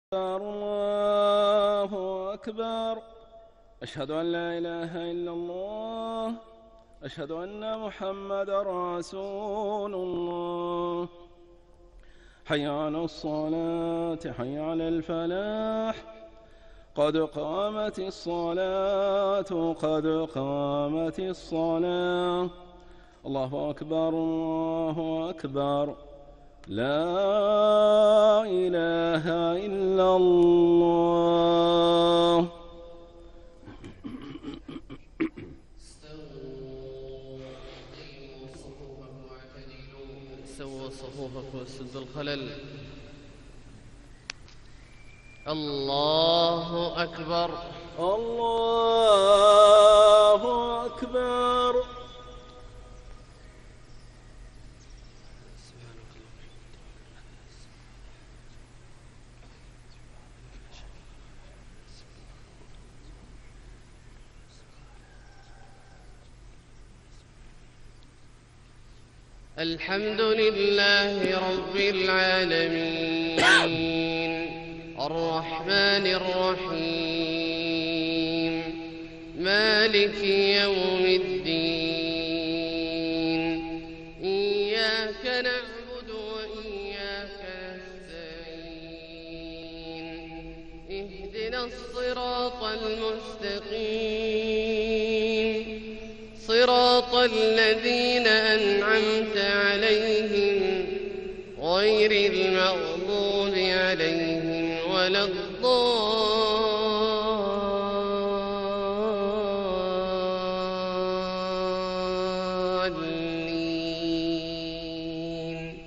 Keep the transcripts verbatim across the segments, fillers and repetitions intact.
الله أكبر. أشهد أن لا إله إلا الله. أشهد أن محمدا رسول الله. حي على الصلاة، حي على الفلاح، قد قامت الصلاة، قد قامت الصلاة. الله أكبر، الله أكبر، لا إله إلا الله. سووا صفوفكم وسدوا الخلل. الله أكبر، الله أكبر. الحمد لله رب العالمين، الرحمن الرحيم، مالك يوم الدين. إياك نعبد وإياك نستعين. اهدنا الصراط المستقيم، صراط الذين أنعمت عليهم غير المغضوب عليهم ولا الضالين.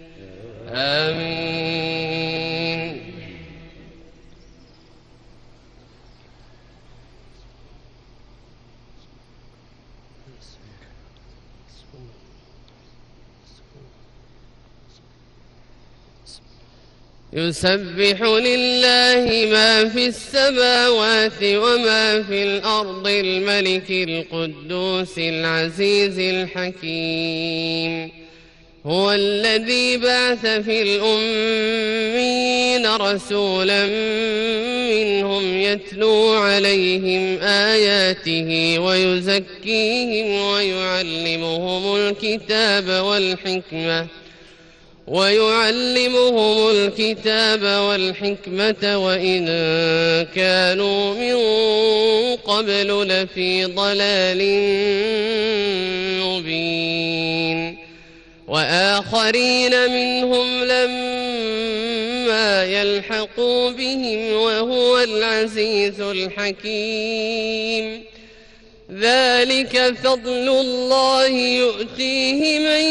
آمين. يسبح لله ما في السماوات وما في الأرض، الملك القدوس العزيز الحكيم. هو الذي بعث في الأمين رسولا منهم يتلو عليهم آياته ويزكيهم ويعلمهم الكتاب والحكمة ويعلمهم الكتاب والحكمة وإن كانوا من قبل لفي ضلال مبين. وآخرين منهم لما يلحقوا بهم وهو العزيز الحكيم. ذلك فضل الله يؤتيه من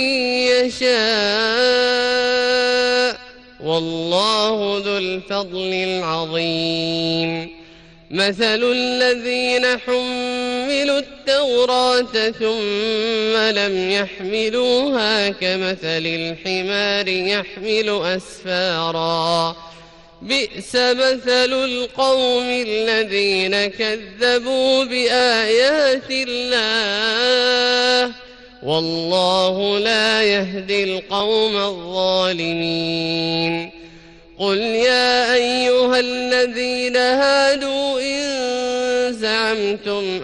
يشاء، والله ذو الفضل العظيم. مثل الذين حملوا التوراة ثم لم يحملوها كمثل الحمار يحمل أسفارا، بئس مثل القوم الذين كذبوا بآيات الله، والله لا يهدي القوم الظالمين. قل يا أيها الذين هادوا إن زعمتم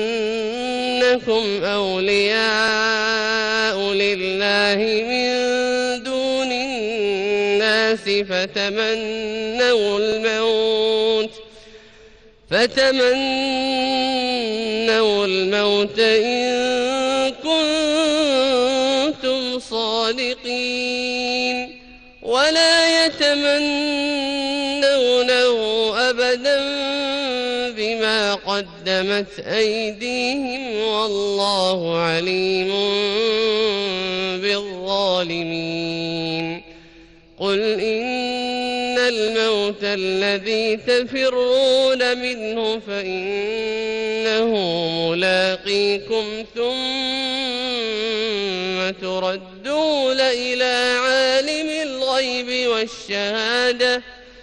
أنكم أولياء لله من دون الناس فتمنوا الموت فتمنوا الموت إن كنتم صادقين، ولا يتمنونه أبدا بما قدمت أيديهم، والله عليم بالظالمين. قل إن الموت الذي تفرون منه فإنه ملاقيكم، ثم تردون إلى عالم الغيب والشهادة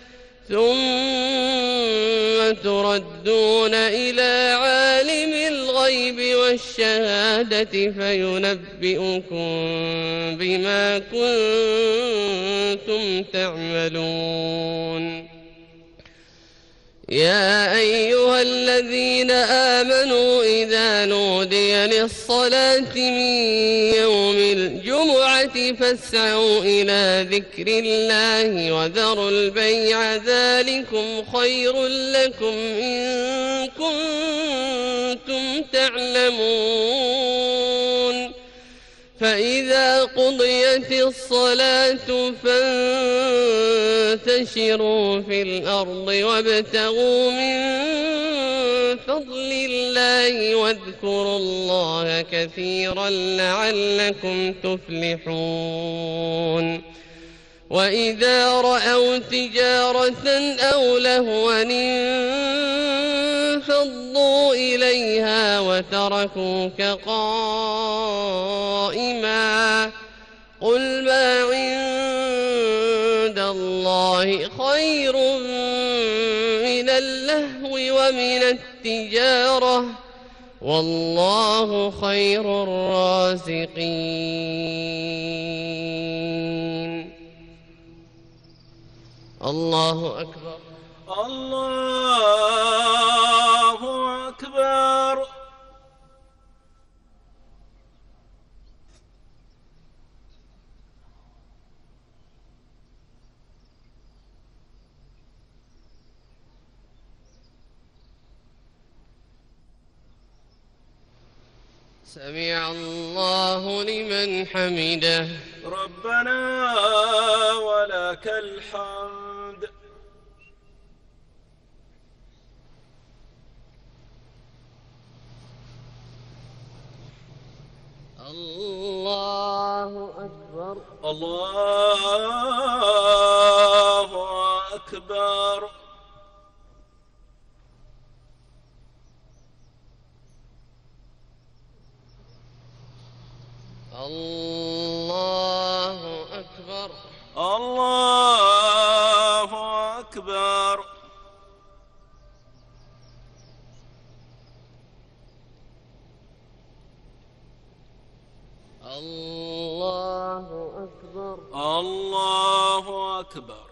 ثم تردون إلى عالم الغيب والشهادة فينبئكم بما كنتم تعملون. يا أيها الذين آمنوا إذا نودي للصلاة من يوم الجمعة فاسعوا إلى ذكر الله وذروا البيع ذلكم خير لكم إن كنتم تعلمون فإذا قضيت الصلاة فانتشروا في الأرض وابتغوا من فضل الله واذكروا الله كثيرا لعلكم تفلحون وإذا رأوا تجارة أو لهوا انفضوا إليها وتركوك قائما قل ما عند الله خير من اللهو ومن التجارة والله خير الرازقين. الله أكبر. الله أكبر. سمع الله لمن حمده. ربنا ولك الحمد. الله أكبر. الله أكبر. الله أكبر. الله أكبر. الله أكبر. الله أكبر.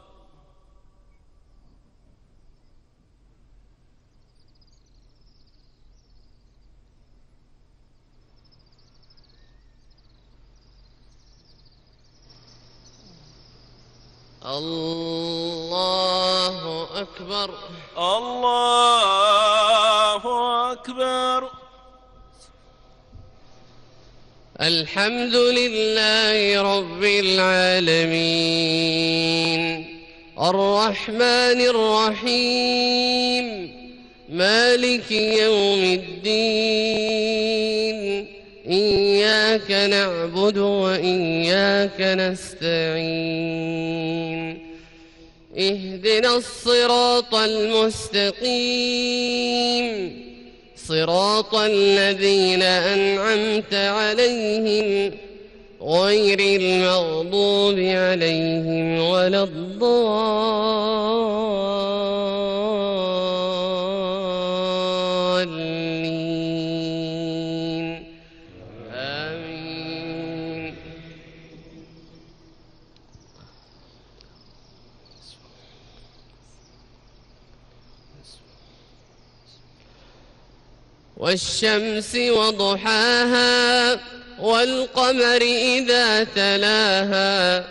الله أكبر. الله أكبر. الحمد لله رب العالمين الرحمن الرحيم مالك يوم الدين إياك نعبد وإياك نستعين اهدنا الصراط المستقيم صراط الذين أنعمت عليهم غير المغضوب عليهم ولا الضالين آمين. والشمس وضحاها والقمر إذا تلاها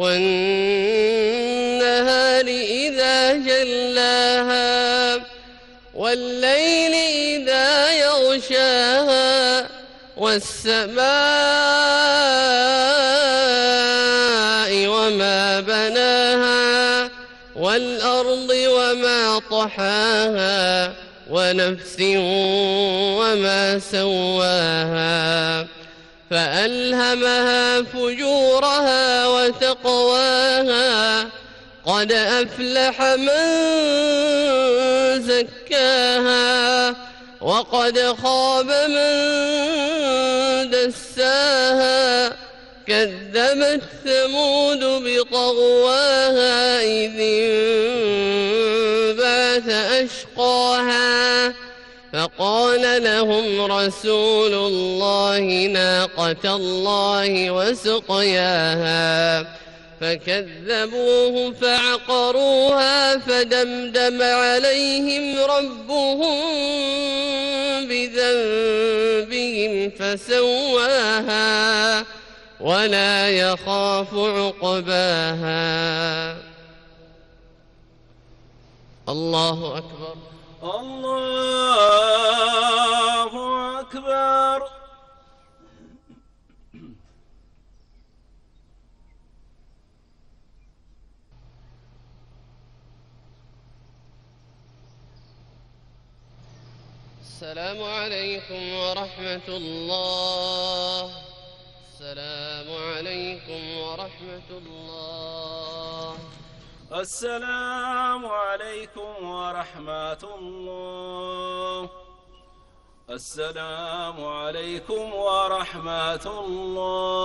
والنهار إذا جلاها والليل إذا يغشاها والسماء وما بناها والأرض وما طحاها ونفس وما سواها فألهمها فجورها وتقواها قد أفلح من زكاها وقد خاب من دساها كذبت ثمود بطغواها إذ انبعث أشقاها فقال لهم رسول الله ناقة الله وسقياها فكذبوه فعقروها فدمدم عليهم ربهم بذنبهم فسواها ولا يخاف عقباها. الله أكبر. الله أكبر. السلام عليكم ورحمة الله. السلام عليكم ورحمة الله. السلام عليكم ورحمة الله. السلام عليكم ورحمة الله.